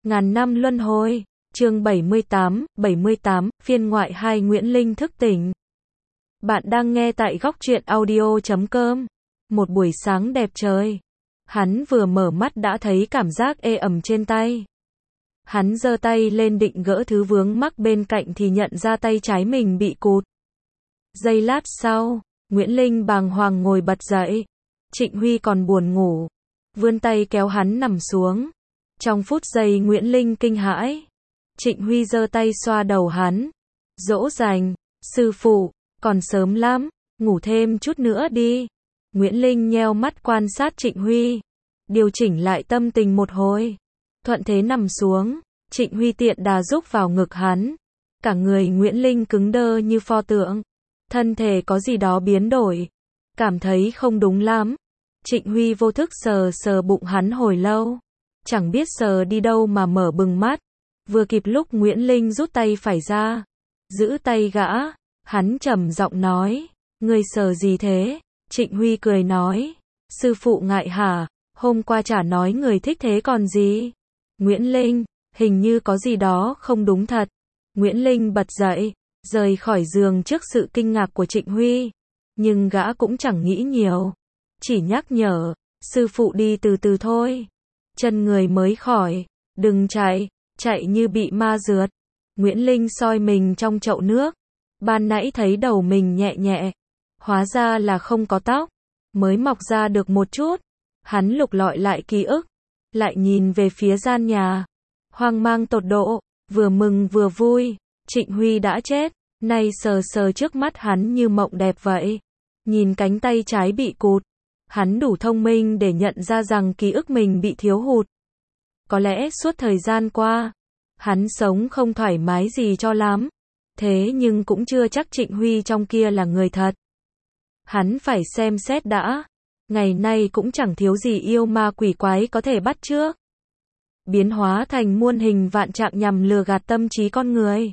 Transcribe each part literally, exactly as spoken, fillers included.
Ngàn năm luân hồi, chương bảy mươi tám, bảy mươi tám, phiên ngoại hai Nguyễn Linh thức tỉnh. Bạn đang nghe tại góc truyện audio chấm com. Một buổi sáng đẹp trời. Hắn vừa mở mắt đã thấy cảm giác ê ẩm trên tay. Hắn giơ tay lên định gỡ thứ vướng mắc bên cạnh thì nhận ra tay trái mình bị cụt. Giây lát sau, Nguyễn Linh bàng hoàng ngồi bật dậy. Trịnh Huy còn buồn ngủ. Vươn tay kéo hắn nằm xuống. Trong phút giây Nguyễn Linh kinh hãi. Trịnh Huy giơ tay xoa đầu hắn. Dỗ dành, sư phụ, còn sớm lắm, ngủ thêm chút nữa đi. Nguyễn Linh nheo mắt quan sát Trịnh Huy. Điều chỉnh lại tâm tình một hồi. Thuận thế nằm xuống, Trịnh Huy tiện đà rúc vào ngực hắn. Cả người Nguyễn Linh cứng đơ như pho tượng. Thân thể có gì đó biến đổi. Cảm thấy không đúng lắm. Trịnh Huy vô thức sờ sờ bụng hắn hồi lâu. Chẳng biết sờ đi đâu mà mở bừng mắt. Vừa kịp lúc Nguyễn Linh rút tay phải ra. Giữ tay gã. Hắn trầm giọng nói. Ngươi sờ gì thế? Trịnh Huy cười nói. Sư phụ ngại hả? Hôm qua chả nói người thích thế còn gì? Nguyễn Linh, hình như có gì đó không đúng thật. Nguyễn Linh bật dậy. Rời khỏi giường trước sự kinh ngạc của Trịnh Huy. Nhưng gã cũng chẳng nghĩ nhiều. Chỉ nhắc nhở. Sư phụ đi từ từ thôi. Chân người mới khỏi. Đừng chạy. Chạy như bị ma rượt. Nguyễn Linh soi mình trong chậu nước. Ban nãy thấy đầu mình nhẹ nhẹ. Hóa ra là không có tóc. Mới mọc ra được một chút. Hắn lục lọi lại ký ức. Lại nhìn về phía gian nhà. Hoang mang tột độ. Vừa mừng vừa vui. Trịnh Huy đã chết. Nay sờ sờ trước mắt hắn như mộng đẹp vậy. Nhìn cánh tay trái bị cụt. Hắn đủ thông minh để nhận ra rằng ký ức mình bị thiếu hụt. Có lẽ suốt thời gian qua, hắn sống không thoải mái gì cho lắm. Thế nhưng cũng chưa chắc Trịnh Huy trong kia là người thật. Hắn phải xem xét đã. Ngày nay cũng chẳng thiếu gì yêu ma quỷ quái có thể bắt chước. Biến hóa thành muôn hình vạn trạng nhằm lừa gạt tâm trí con người.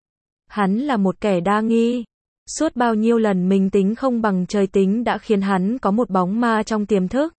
Hắn là một kẻ đa nghi. Suốt bao nhiêu lần mình tính không bằng trời tính đã khiến hắn có một bóng ma trong tiềm thức.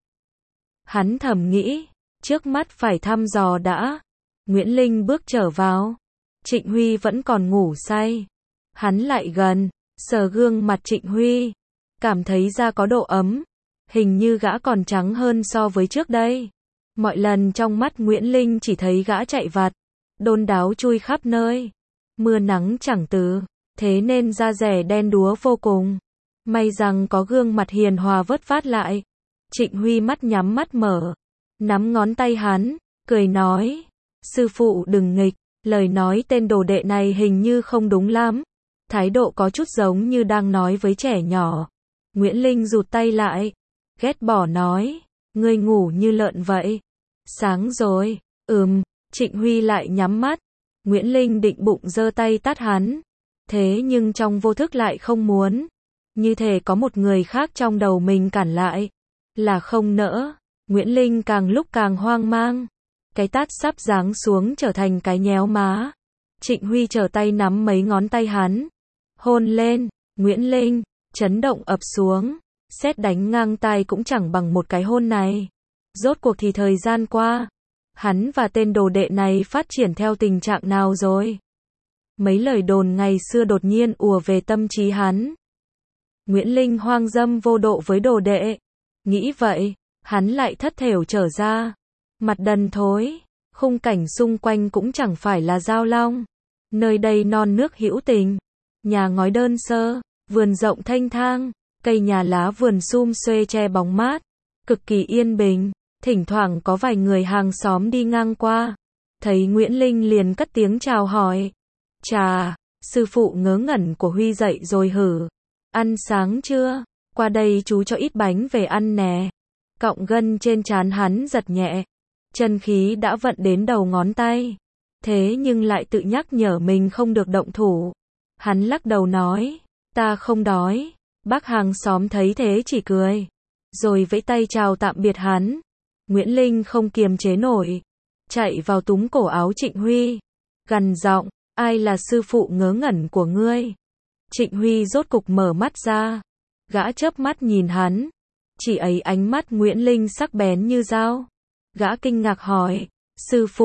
Hắn thầm nghĩ, trước mắt phải thăm dò đã. Nguyễn Linh bước trở vào. Trịnh Huy vẫn còn ngủ say. Hắn lại gần, sờ gương mặt Trịnh Huy. Cảm thấy da có độ ấm. Hình như gã còn trắng hơn so với trước đây. Mọi lần trong mắt Nguyễn Linh chỉ thấy gã chạy vặt. Đôn đáo chui khắp nơi. Mưa nắng chẳng từ. Thế nên da rẻ đen đúa vô cùng. May rằng có gương mặt hiền hòa vớt vát lại. Trịnh Huy mắt nhắm mắt mở. Nắm ngón tay hắn. Cười nói. Sư phụ đừng nghịch. Lời nói tên đồ đệ này hình như không đúng lắm. Thái độ có chút giống như đang nói với trẻ nhỏ. Nguyễn Linh rụt tay lại. Ghét bỏ nói. Ngươi ngủ như lợn vậy. Sáng rồi. Ừm. Trịnh Huy lại nhắm mắt. Nguyễn Linh định bụng giơ tay tát hắn. Thế nhưng trong vô thức lại không muốn. Như thể có một người khác trong đầu mình cản lại. Là không nỡ. Nguyễn Linh càng lúc càng hoang mang. Cái tát sắp giáng xuống trở thành cái nhéo má. Trịnh Huy trở tay nắm mấy ngón tay hắn. Hôn lên. Nguyễn Linh. Chấn động ập xuống. Sét đánh ngang tai cũng chẳng bằng một cái hôn này. Rốt cuộc thì thời gian qua. Hắn và tên đồ đệ này phát triển theo tình trạng nào rồi? Mấy lời đồn ngày xưa đột nhiên ùa về tâm trí hắn. Nguyễn Linh hoang dâm vô độ với đồ đệ. Nghĩ vậy, hắn lại thất thểu trở ra. Mặt đần thối, khung cảnh xung quanh cũng chẳng phải là Giao Long. Nơi đây non nước hữu tình. Nhà ngói đơn sơ, vườn rộng thanh thang, cây nhà lá vườn sum xuê che bóng mát. Cực kỳ yên bình, thỉnh thoảng có vài người hàng xóm đi ngang qua. Thấy Nguyễn Linh liền cất tiếng chào hỏi. Chà, sư phụ ngớ ngẩn của Huy dậy rồi hử? Ăn sáng chưa? Qua đây chú cho ít bánh về ăn nè. Cọng gân trên trán hắn giật nhẹ. Chân khí đã vận đến đầu ngón tay. Thế nhưng lại tự nhắc nhở mình không được động thủ. Hắn lắc đầu nói. Ta không đói. Bác hàng xóm thấy thế chỉ cười. Rồi vẫy tay chào tạm biệt hắn. Nguyễn Linh không kiềm chế nổi. Chạy vào túm cổ áo Trịnh Huy. Gằn giọng. Ai là sư phụ ngớ ngẩn của ngươi? Trịnh Huy rốt cục mở mắt ra. Gã chớp mắt nhìn hắn. Chỉ ấy ánh mắt Nguyễn Linh sắc bén như dao. Gã kinh ngạc hỏi. Sư phụ,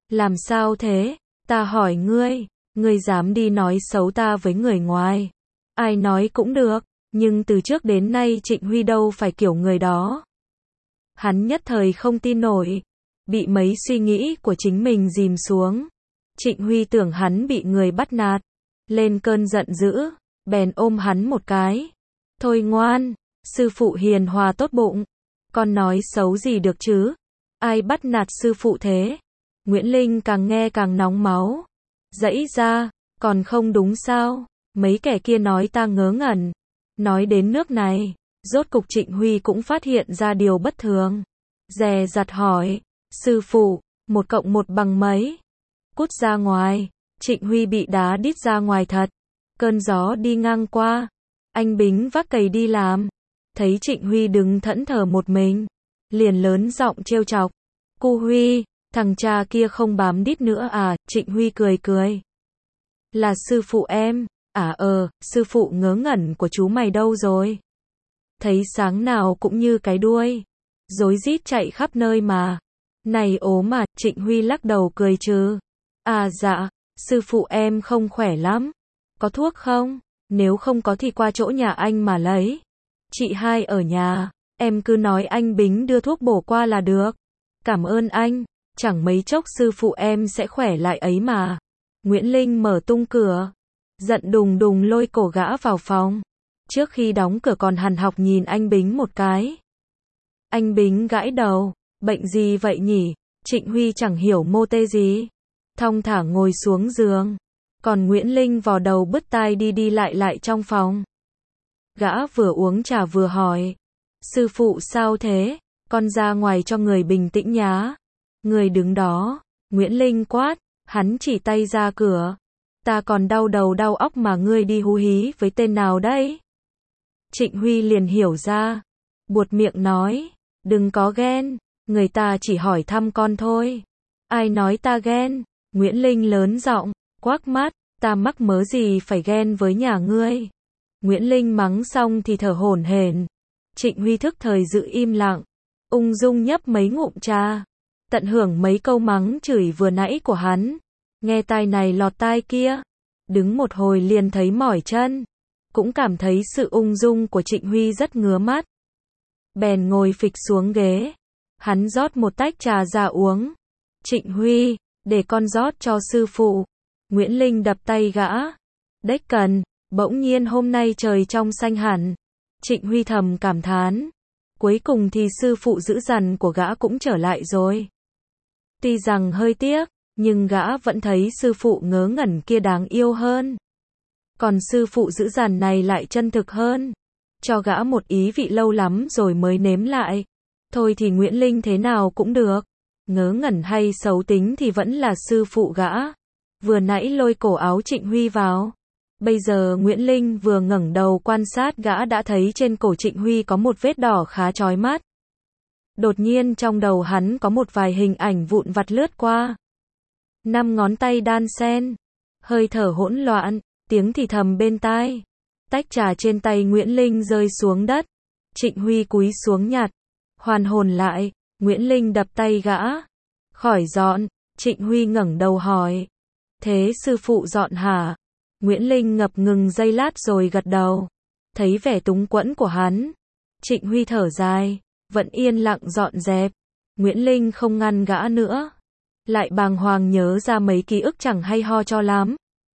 Làm sao thế? Ta hỏi ngươi, ngươi dám đi nói xấu ta với người ngoài. Ai nói cũng được, nhưng từ trước đến nay Trịnh Huy đâu phải kiểu người đó. Hắn nhất thời không tin nổi, bị mấy suy nghĩ của chính mình dìm xuống. Trịnh Huy tưởng hắn bị người bắt nạt, lên cơn giận dữ, bèn ôm hắn một cái. Thôi ngoan, sư phụ hiền hòa tốt bụng, con nói xấu gì được chứ? Ai bắt nạt sư phụ thế? Nguyễn Linh càng nghe càng nóng máu. Dãy ra, còn không đúng sao? Mấy kẻ kia nói ta ngớ ngẩn. Nói đến nước này, rốt cục Trịnh Huy cũng phát hiện ra điều bất thường. Dè dặt hỏi, sư phụ, một cộng một bằng mấy? Cút ra ngoài. Trịnh Huy bị đá đít ra ngoài thật. Cơn gió đi ngang qua, anh Bính vác cày đi làm. Thấy Trịnh Huy đứng thẫn thờ một mình, liền lớn giọng trêu chọc. Cu Huy, thằng cha kia không bám đít nữa à? Trịnh Huy cười cười. Là sư phụ em. À ờ, sư phụ ngớ ngẩn của chú mày đâu rồi? Thấy sáng nào cũng như cái đuôi, rối rít chạy khắp nơi mà. Này ốm mà, Trịnh Huy lắc đầu cười trừ. À dạ, sư phụ em không khỏe lắm. Có thuốc không? Nếu không có thì qua chỗ nhà anh mà lấy. Chị hai ở nhà, em cứ nói anh Bính đưa thuốc bổ qua là được. Cảm ơn anh, chẳng mấy chốc sư phụ em sẽ khỏe lại ấy mà. Nguyễn Linh mở tung cửa, giận đùng đùng lôi cổ gã vào phòng. Trước khi đóng cửa còn hằn học nhìn anh Bính một cái. Anh Bính gãi đầu, bệnh gì vậy nhỉ? Trịnh Huy chẳng hiểu mô tê gì. Thong thả ngồi xuống giường. Còn Nguyễn Linh vò đầu bứt tai đi đi lại lại trong phòng. Gã vừa uống trà vừa hỏi. Sư phụ sao thế? Con ra ngoài cho người bình tĩnh nhá. Người đứng đó. Nguyễn Linh quát. Hắn chỉ tay ra cửa. Ta còn đau đầu đau óc mà ngươi đi hú hí với tên nào đấy? Trịnh Huy liền hiểu ra. Buột miệng nói. Đừng có ghen. Người ta chỉ hỏi thăm con thôi. Ai nói ta ghen? Nguyễn Linh lớn giọng, quắc mắt. Ta mắc mớ gì phải ghen với nhà ngươi? Nguyễn Linh mắng xong thì thở hổn hển. Trịnh Huy thức thời giữ im lặng, ung dung nhấp mấy ngụm trà, tận hưởng mấy câu mắng chửi vừa nãy của hắn. Nghe tai này lọt tai kia, đứng một hồi liền thấy mỏi chân, cũng cảm thấy sự ung dung của Trịnh Huy rất ngứa mắt. Bèn ngồi phịch xuống ghế, hắn rót một tách trà ra uống. Trịnh Huy, để con rót cho sư phụ. Nguyễn Linh đập tay gã. Đếch cần, bỗng nhiên hôm nay trời trong xanh hẳn. Trịnh Huy thầm cảm thán. Cuối cùng thì sư phụ dữ dằn của gã cũng trở lại rồi. Tuy rằng hơi tiếc, nhưng gã vẫn thấy sư phụ ngớ ngẩn kia đáng yêu hơn. Còn sư phụ dữ dằn này lại chân thực hơn. Cho gã một ý vị lâu lắm rồi mới nếm lại. Thôi thì Nguyễn Linh thế nào cũng được. Ngớ ngẩn hay xấu tính thì vẫn là sư phụ gã. Vừa nãy lôi cổ áo Trịnh Huy vào. Bây giờ Nguyễn Linh vừa ngẩng đầu quan sát gã đã thấy trên cổ Trịnh Huy có một vết đỏ khá chói mắt. Đột nhiên trong đầu hắn có một vài hình ảnh vụn vặt lướt qua. Năm ngón tay đan xen, hơi thở hỗn loạn, tiếng thì thầm bên tai. Tách trà trên tay Nguyễn Linh rơi xuống đất. Trịnh Huy cúi xuống nhặt, hoàn hồn lại. Nguyễn Linh đập tay gã. Khỏi dọn. Trịnh Huy ngẩng đầu hỏi. Thế sư phụ dọn hả? Nguyễn Linh ngập ngừng giây lát rồi gật đầu. Thấy vẻ túng quẫn của hắn, Trịnh Huy thở dài, vẫn yên lặng dọn dẹp. Nguyễn Linh không ngăn gã nữa, lại bàng hoàng nhớ ra mấy ký ức chẳng hay ho cho lắm.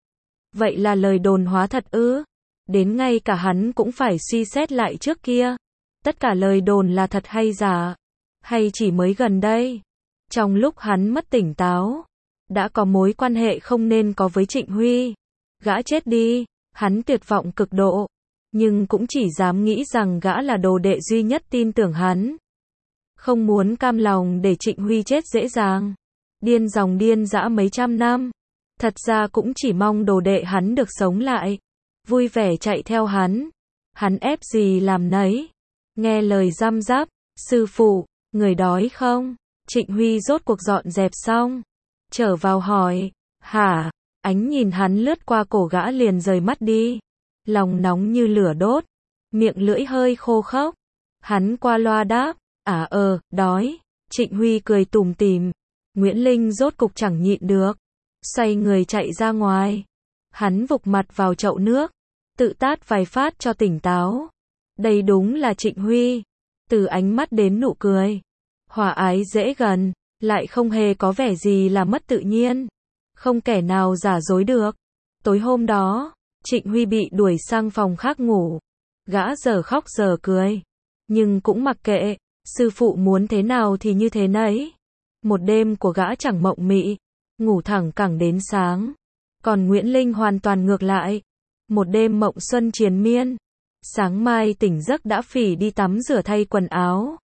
Vậy là lời đồn hóa thật ư? Đến ngay cả hắn cũng phải suy xét lại trước kia. Tất cả lời đồn là thật hay giả? Hay chỉ mới gần đây, trong lúc hắn mất tỉnh táo, đã có mối quan hệ không nên có với Trịnh Huy? Gã chết đi, hắn tuyệt vọng cực độ, nhưng cũng chỉ dám nghĩ rằng gã là đồ đệ duy nhất tin tưởng hắn. Không muốn cam lòng để Trịnh Huy chết dễ dàng, điên dòng điên dã mấy trăm năm. Thật ra cũng chỉ mong đồ đệ hắn được sống lại, vui vẻ chạy theo hắn. Hắn ép gì làm nấy. Nghe lời răm rắp, sư phụ, người đói không? Trịnh Huy rốt cuộc dọn dẹp xong, trở vào hỏi, hả? Ánh nhìn hắn lướt qua cổ gã liền rời mắt đi. Lòng nóng như lửa đốt, miệng lưỡi hơi khô khốc. Hắn qua loa đáp, à ờ, đói. Trịnh Huy cười tủm tỉm, Nguyễn Linh rốt cục chẳng nhịn được, xoay người chạy ra ngoài. Hắn vụt mặt vào chậu nước, tự tát vài phát cho tỉnh táo. Đây đúng là Trịnh Huy. Từ ánh mắt đến nụ cười, hòa ái dễ gần, lại không hề có vẻ gì là mất tự nhiên. Không kẻ nào giả dối được. Tối hôm đó, Trịnh Huy bị đuổi sang phòng khác ngủ. Gã giờ khóc giờ cười, nhưng cũng mặc kệ, sư phụ muốn thế nào thì như thế nấy. Một đêm của gã chẳng mộng mị, ngủ thẳng cẳng đến sáng. Còn Nguyễn Linh hoàn toàn ngược lại. Một đêm mộng xuân triền miên. Sáng mai tỉnh giấc đã phỉ đi tắm rửa thay quần áo.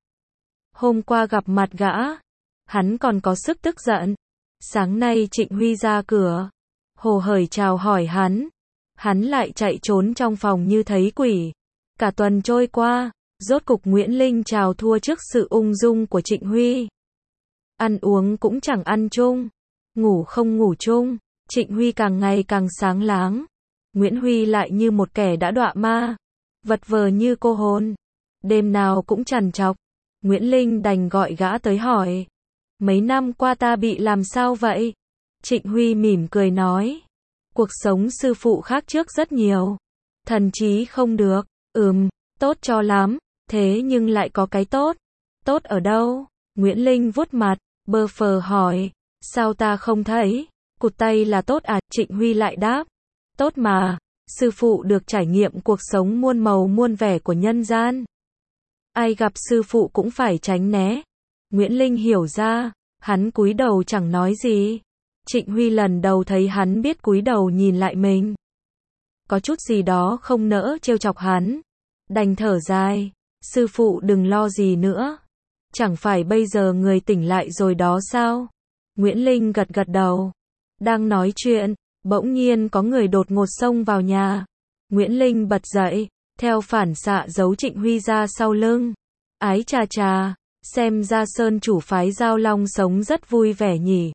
Hôm qua gặp mặt gã, hắn còn có sức tức giận. Sáng nay Trịnh Huy ra cửa, hồ hởi chào hỏi hắn. Hắn lại chạy trốn trong phòng như thấy quỷ. Cả tuần trôi qua, rốt cục Nguyễn Linh chào thua trước sự ung dung của Trịnh Huy. Ăn uống cũng chẳng ăn chung, ngủ không ngủ chung. Trịnh Huy càng ngày càng sáng láng. Nguyễn Huy lại như một kẻ đã đọa ma, vật vờ như cô hồn. Đêm nào cũng trằn trọc. Nguyễn Linh đành gọi gã tới hỏi. Mấy năm qua ta bị làm sao vậy? Trịnh Huy mỉm cười nói. Cuộc sống sư phụ khác trước rất nhiều. Thần trí không được. Ừm, tốt cho lắm. Thế nhưng lại có cái tốt. Tốt ở đâu? Nguyễn Linh vuốt mặt, bơ phờ hỏi. Sao ta không thấy? Cụt tay là tốt à? Trịnh Huy lại đáp. Tốt mà, sư phụ được trải nghiệm cuộc sống muôn màu muôn vẻ của nhân gian. Ai gặp sư phụ cũng phải tránh né. Nguyễn Linh hiểu ra, hắn cúi đầu chẳng nói gì. Trịnh Huy lần đầu thấy hắn biết cúi đầu nhìn lại mình. Có chút gì đó không nỡ trêu chọc hắn. Đành thở dài, sư phụ đừng lo gì nữa. Chẳng phải bây giờ người tỉnh lại rồi đó sao? Nguyễn Linh gật gật đầu. Đang nói chuyện, bỗng nhiên có người đột ngột xông vào nhà. Nguyễn Linh bật dậy, theo phản xạ giấu Trịnh Huy ra sau lưng. Ái chà chà, xem ra Sơn chủ phái Giao Long sống rất vui vẻ nhỉ.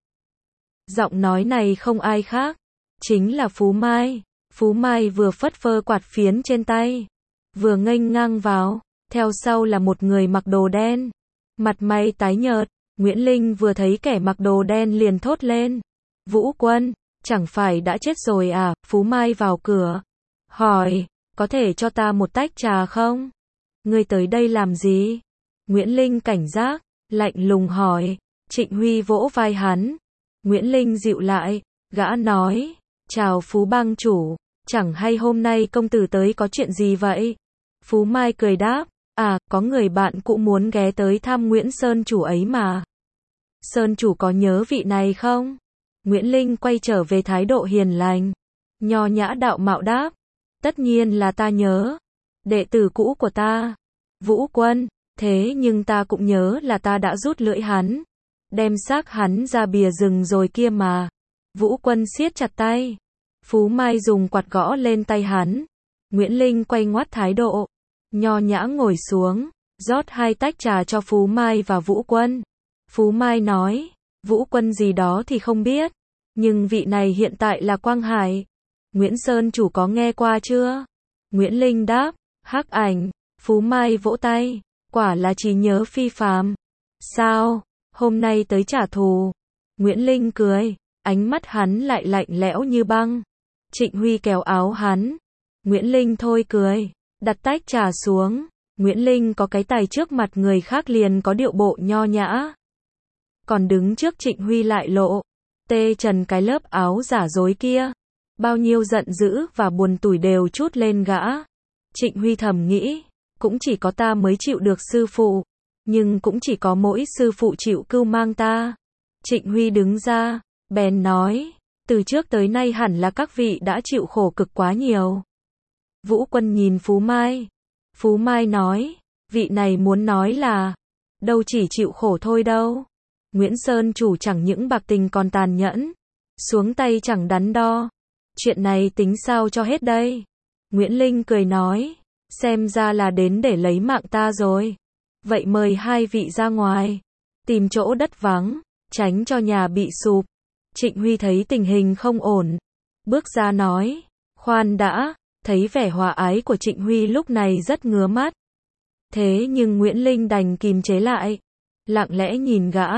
Giọng nói này không ai khác, chính là Phú Mai. Phú Mai vừa phất phơ quạt phiến trên tay, vừa nghênh ngang vào, theo sau là một người mặc đồ đen. Mặt mày tái nhợt, Nguyễn Linh vừa thấy kẻ mặc đồ đen liền thốt lên. Vũ Quân, chẳng phải đã chết rồi à? Phú Mai vào cửa, hỏi, có thể cho ta một tách trà không? Ngươi tới đây làm gì? Nguyễn Linh cảnh giác, lạnh lùng hỏi. Trịnh Huy vỗ vai hắn. Nguyễn Linh dịu lại, gã nói, chào Phú bang chủ, chẳng hay hôm nay công tử tới có chuyện gì vậy? Phú Mai cười đáp, à, có người bạn cũ muốn ghé tới thăm Nguyễn Sơn chủ ấy mà. Sơn chủ có nhớ vị này không? Nguyễn Linh quay trở về thái độ hiền lành, nho nhã đạo mạo đáp, tất nhiên là ta nhớ, đệ tử cũ của ta, Vũ Quân, thế nhưng ta cũng nhớ là ta đã rút lưỡi hắn, đem xác hắn ra bìa rừng rồi kia mà. Vũ Quân siết chặt tay. Phú Mai dùng quạt gõ lên tay hắn. Nguyễn Linh quay ngoắt thái độ, nho nhã ngồi xuống, rót hai tách trà cho Phú Mai và Vũ Quân. Phú Mai nói, Vũ Quân gì đó thì không biết, nhưng vị này hiện tại là Quang Hải. Nguyễn Sơn chủ có nghe qua chưa? Nguyễn Linh đáp, hắc ảnh. Phú Mai vỗ tay, quả là trí nhớ phi phàm. Sao, hôm nay tới trả thù? Nguyễn Linh cười, ánh mắt hắn lại lạnh lẽo như băng. Trịnh Huy kéo áo hắn. Nguyễn Linh thôi cười, đặt tách trà xuống. Nguyễn Linh có cái tài trước mặt người khác liền có điệu bộ nho nhã. Còn đứng trước Trịnh Huy lại lộ tê trần cái lớp áo giả dối kia. Bao nhiêu giận dữ và buồn tủi đều trút lên gã. Trịnh Huy thầm nghĩ, cũng chỉ có ta mới chịu được sư phụ, nhưng cũng chỉ có mỗi sư phụ chịu cưu mang ta. Trịnh Huy đứng ra, bèn nói, từ trước tới nay hẳn là các vị đã chịu khổ cực quá nhiều. Vũ Quân nhìn Phú Mai. Phú Mai nói, vị này muốn nói là, đâu chỉ chịu khổ thôi đâu. Nguyễn Sơn chủ chẳng những bạc tình còn tàn nhẫn, xuống tay chẳng đắn đo. Chuyện này tính sao cho hết đây? Nguyễn Linh cười nói, xem ra là đến để lấy mạng ta rồi. Vậy mời hai vị ra ngoài, tìm chỗ đất vắng, tránh cho nhà bị sụp. Trịnh Huy thấy tình hình không ổn, bước ra nói, khoan đã, thấy vẻ hòa ái của Trịnh Huy lúc này rất ngứa mắt. Thế nhưng Nguyễn Linh đành kìm chế lại, lặng lẽ nhìn gã.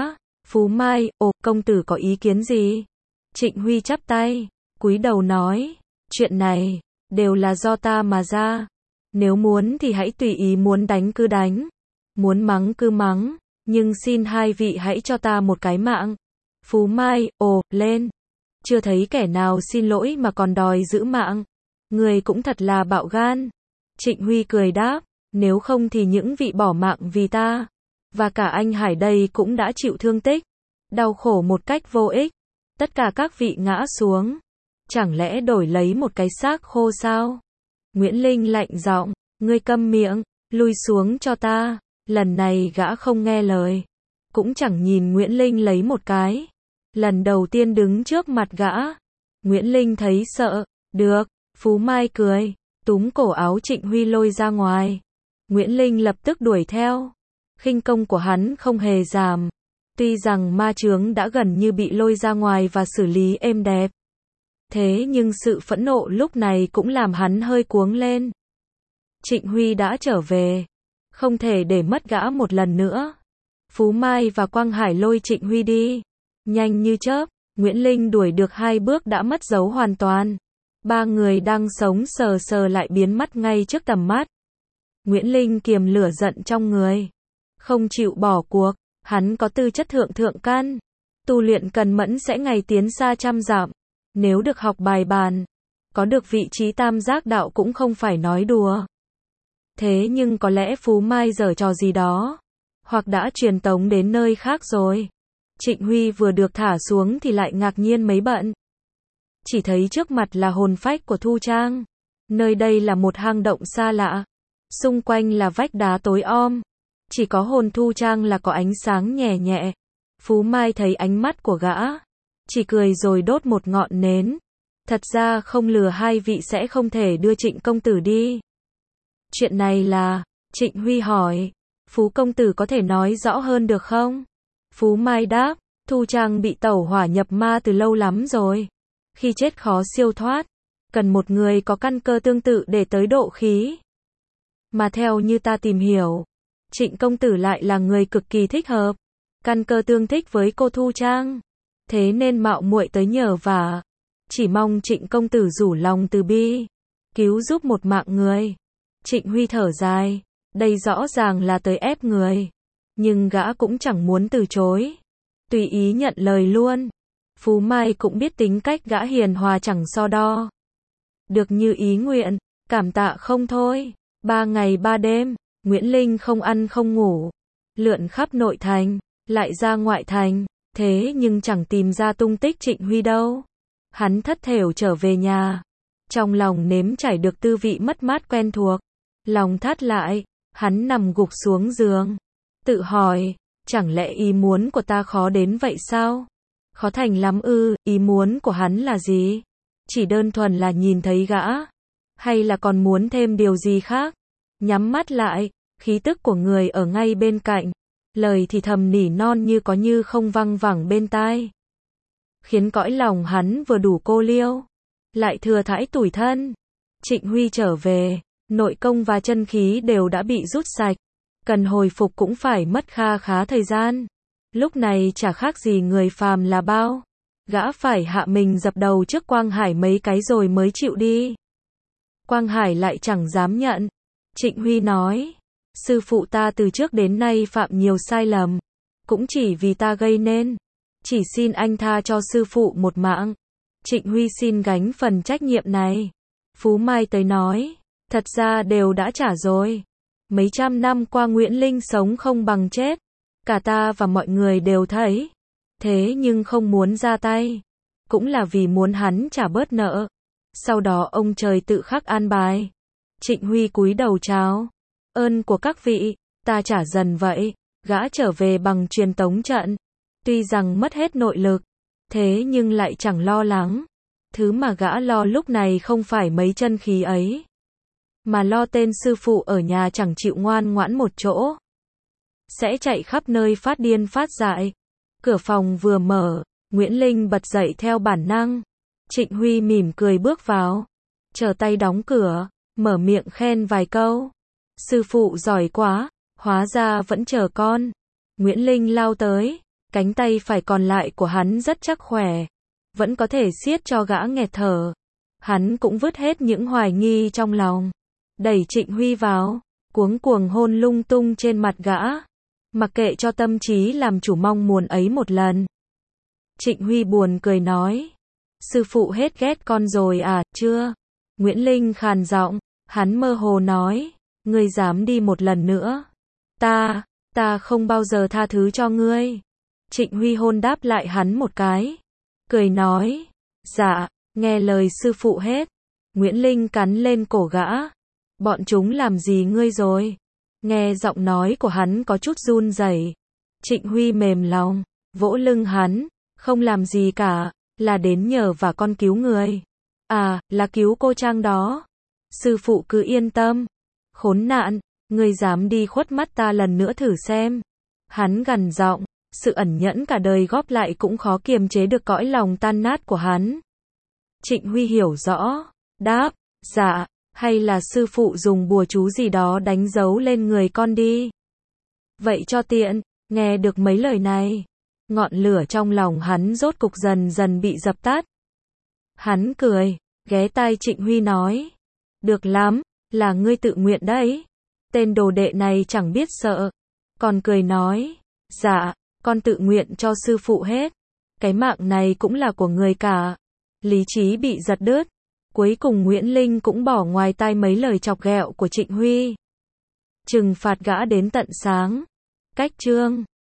Phú Mai, ồ, công tử có ý kiến gì? Trịnh Huy chắp tay, cúi đầu nói, chuyện này, đều là do ta mà ra. Nếu muốn thì hãy tùy ý, muốn đánh cứ đánh, muốn mắng cứ mắng, nhưng xin hai vị hãy cho ta một cái mạng. Phú Mai, ồ, lên. Chưa thấy kẻ nào xin lỗi mà còn đòi giữ mạng. Người cũng thật là bạo gan. Trịnh Huy cười đáp, nếu không thì những vị bỏ mạng vì ta, và cả anh Hải đây cũng đã chịu thương tích, đau khổ một cách vô ích. Tất cả các vị ngã xuống, chẳng lẽ đổi lấy một cái xác khô sao? Nguyễn Linh lạnh giọng, ngươi câm miệng, lui xuống cho ta. Lần này gã không nghe lời, cũng chẳng nhìn Nguyễn Linh lấy một cái. Lần đầu tiên đứng trước mặt gã, Nguyễn Linh thấy sợ. Được, Phú Mai cười, túm cổ áo Trịnh Huy lôi ra ngoài. Nguyễn Linh lập tức đuổi theo. Khinh công của hắn không hề giảm. Tuy rằng ma chướng đã gần như bị lôi ra ngoài và xử lý êm đẹp, thế nhưng sự phẫn nộ lúc này cũng làm hắn hơi cuống lên. Trịnh Huy đã trở về, không thể để mất gã một lần nữa. Phú Mai và Quang Hải lôi Trịnh Huy đi. Nhanh như chớp, Nguyễn Linh đuổi được hai bước đã mất dấu hoàn toàn. Ba người đang sống sờ sờ lại biến mất ngay trước tầm mắt. Nguyễn Linh kiềm lửa giận trong người, không chịu bỏ cuộc. Hắn có tư chất thượng thượng căn, tu luyện cần mẫn sẽ ngày tiến xa trăm dặm. Nếu được học bài bàn, có được vị trí tam giác đạo cũng không phải nói đùa. Thế nhưng có lẽ Phú Mai giở trò gì đó, hoặc đã truyền tống đến nơi khác rồi. Trịnh Huy vừa được thả xuống thì lại ngạc nhiên mấy bận. Chỉ thấy trước mặt là hồn phách của Thu Trang. Nơi đây là một hang động xa lạ. Xung quanh là vách đá tối om. Chỉ có hồn Thu Trang là có ánh sáng nhẹ nhẹ. Phú Mai thấy ánh mắt của gã, chỉ cười rồi đốt một ngọn nến. Thật ra không lừa hai vị sẽ không thể đưa Trịnh công tử đi. Chuyện này là, Trịnh Huy hỏi, Phú công tử có thể nói rõ hơn được không? Phú Mai đáp, Thu Trang bị tẩu hỏa nhập ma từ lâu lắm rồi. Khi chết khó siêu thoát, cần một người có căn cơ tương tự để tới độ khí. Mà theo như ta tìm hiểu, Trịnh công tử lại là người cực kỳ thích hợp, căn cơ tương thích với cô Thu Trang. Thế nên mạo muội tới nhờ vả. Chỉ mong Trịnh công tử rủ lòng từ bi, cứu giúp một mạng người. Trịnh Huy thở dài, đây rõ ràng là tới ép người. Nhưng gã cũng chẳng muốn từ chối, tùy ý nhận lời luôn. Phú Mai cũng biết tính cách gã hiền hòa chẳng so đo. Được như ý nguyện, cảm tạ không thôi. Ba ngày ba đêm, Nguyễn Linh không ăn không ngủ, lượn khắp nội thành, lại ra ngoại thành, thế nhưng chẳng tìm ra tung tích Trịnh Huy đâu. Hắn thất thểu trở về nhà, trong lòng nếm trải được tư vị mất mát quen thuộc. Lòng thắt lại, hắn nằm gục xuống giường, tự hỏi, chẳng lẽ ý muốn của ta khó đến vậy sao? Khó thành lắm ư? Ý muốn của hắn là gì? Chỉ đơn thuần là nhìn thấy gã, hay là còn muốn thêm điều gì khác? Nhắm mắt lại, khí tức của người ở ngay bên cạnh, lời thì thầm nỉ non như có như không văng vẳng bên tai, khiến cõi lòng hắn vừa đủ cô liêu, lại thừa thãi tủi thân. Trịnh Huy trở về, nội công và chân khí đều đã bị rút sạch, cần hồi phục cũng phải mất kha khá thời gian. Lúc này chả khác gì người phàm là bao. Gã phải hạ mình dập đầu trước Quang Hải mấy cái rồi mới chịu đi. Quang Hải lại chẳng dám nhận. Trịnh Huy nói, sư phụ ta từ trước đến nay phạm nhiều sai lầm, cũng chỉ vì ta gây nên. Chỉ xin anh tha cho sư phụ một mạng. Trịnh Huy xin gánh phần trách nhiệm này. Phú Mai tới nói, thật ra đều đã trả rồi. Mấy trăm năm qua Nguyễn Linh sống không bằng chết, cả ta và mọi người đều thấy. Thế nhưng không muốn ra tay, cũng là vì muốn hắn trả bớt nợ. Sau đó ông trời tự khắc an bài. Trịnh Huy cúi đầu chào, ơn của các vị, ta trả dần vậy. Gã trở về bằng truyền tống trận, tuy rằng mất hết nội lực, thế nhưng lại chẳng lo lắng. Thứ mà gã lo lúc này không phải mấy chân khí ấy, mà lo tên sư phụ ở nhà chẳng chịu ngoan ngoãn một chỗ, sẽ chạy khắp nơi phát điên phát dại. Cửa phòng vừa mở, Nguyễn Linh bật dậy theo bản năng. Trịnh Huy mỉm cười bước vào, trở tay đóng cửa, mở miệng khen vài câu. Sư phụ giỏi quá, hóa ra vẫn chờ con. Nguyễn Linh lao tới, Cánh tay phải còn lại của hắn rất chắc khỏe, vẫn có thể siết cho gã nghẹt thở. Hắn cũng vứt hết những hoài nghi trong lòng, đẩy Trịnh Huy vào, cuống cuồng hôn lung tung trên mặt gã, mặc kệ cho tâm trí làm chủ mong muốn ấy một lần. Trịnh Huy buồn cười nói, sư phụ hết ghét con rồi à, chưa? Nguyễn Linh khàn giọng, hắn mơ hồ nói, ngươi dám đi một lần nữa, ta, ta không bao giờ tha thứ cho ngươi. Trịnh Huy hôn đáp lại hắn một cái, cười nói, dạ, nghe lời sư phụ hết. Nguyễn Linh cắn lên cổ gã, bọn chúng làm gì ngươi rồi? Nghe giọng nói của hắn có chút run rẩy. Trịnh Huy mềm lòng, vỗ lưng hắn, không làm gì cả, là đến nhờ và con cứu người. À, là cứu cô Trang đó. Sư phụ cứ yên tâm. Khốn nạn, ngươi dám đi khuất mắt ta lần nữa thử xem. Hắn gằn giọng, sự ẩn nhẫn cả đời góp lại cũng khó kiềm chế được cõi lòng tan nát của hắn. Trịnh Huy hiểu rõ, đáp, dạ, hay là sư phụ dùng bùa chú gì đó đánh dấu lên người con đi. Vậy cho tiện. Nghe được mấy lời này, ngọn lửa trong lòng hắn rốt cục dần dần bị dập tắt. Hắn cười, ghé tai Trịnh Huy nói, được lắm, là ngươi tự nguyện đấy. Tên đồ đệ này chẳng biết sợ, còn cười nói, dạ, con tự nguyện cho sư phụ hết. Cái mạng này cũng là của người cả. Lý trí bị giật đứt. Cuối cùng Nguyễn Linh cũng bỏ ngoài tai mấy lời chọc ghẹo của Trịnh Huy. Trừng phạt gã đến tận sáng. Cách chương